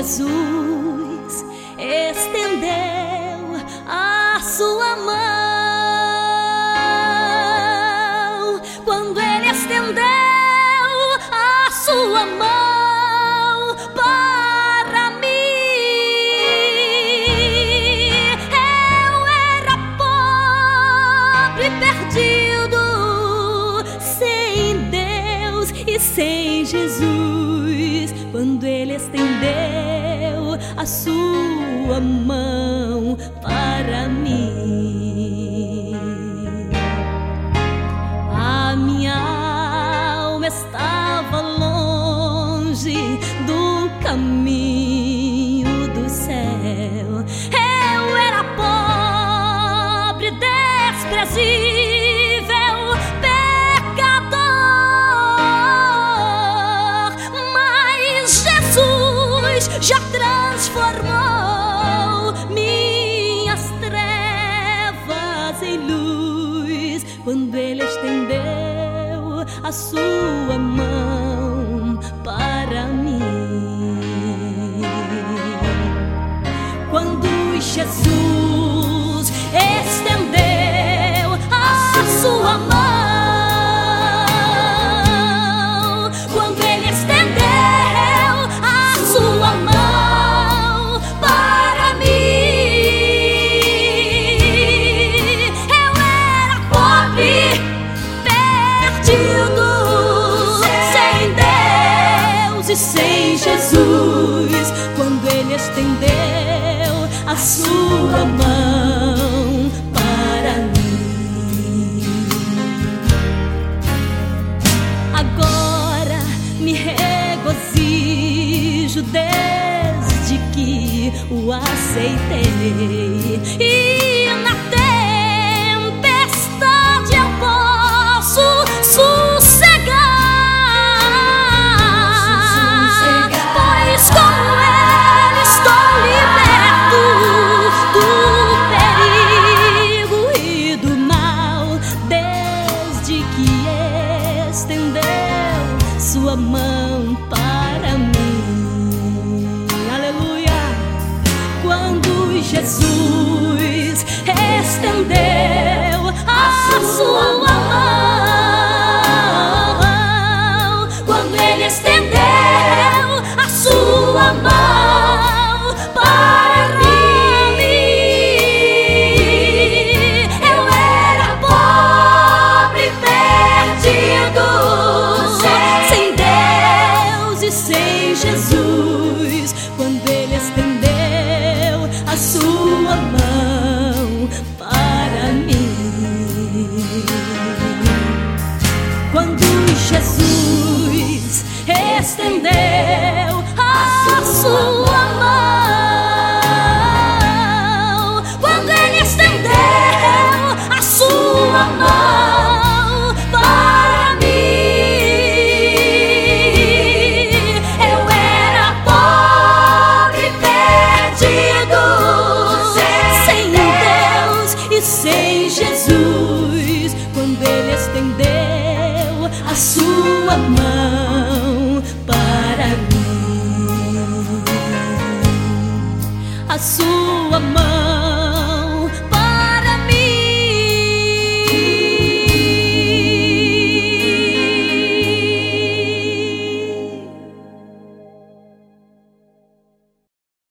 Jesus estendeu a sua mão, quando Ele estendeu a sua mão para mim, eu era pobre, perdido, sem Deus e sem Jesus, quando Ele estendeu a sua mão para mim. A minha alma estava longe do caminho do céu. Eu era pobre, desprezível, pecador, mas Jesus já transformou minhas trevas em luz, quando Ele estendeu a sua mão para mim. Quando Jesus estendeu a sua mão, quando Ele estendeu a sua mão para mim, eu era pobre, perdido, sem Deus e sem Jesus, quando Ele estendeu a sua mão para mim. Agora me regozijo desde que o aceitei, e na tempestade eu posso sossegar, pois com Ele estou liberto do perigo e do mal, desde que estendeu sua mão para mim. Aleluia! Quando Jesus estendeu a sua mão, quando Ele estendeu a sua mão para mim, eu era pobre, perdido, sem Deus e sem Jesus, quando Ele estendeu a sua mão para mim. Quando Jesus estendeu a sua mão, quando Ele estendeu a sua mão para mim, eu era pobre, perdido, sem Deus e sem Jesus, quando Ele estendeu a sua mão para mim. A sua mão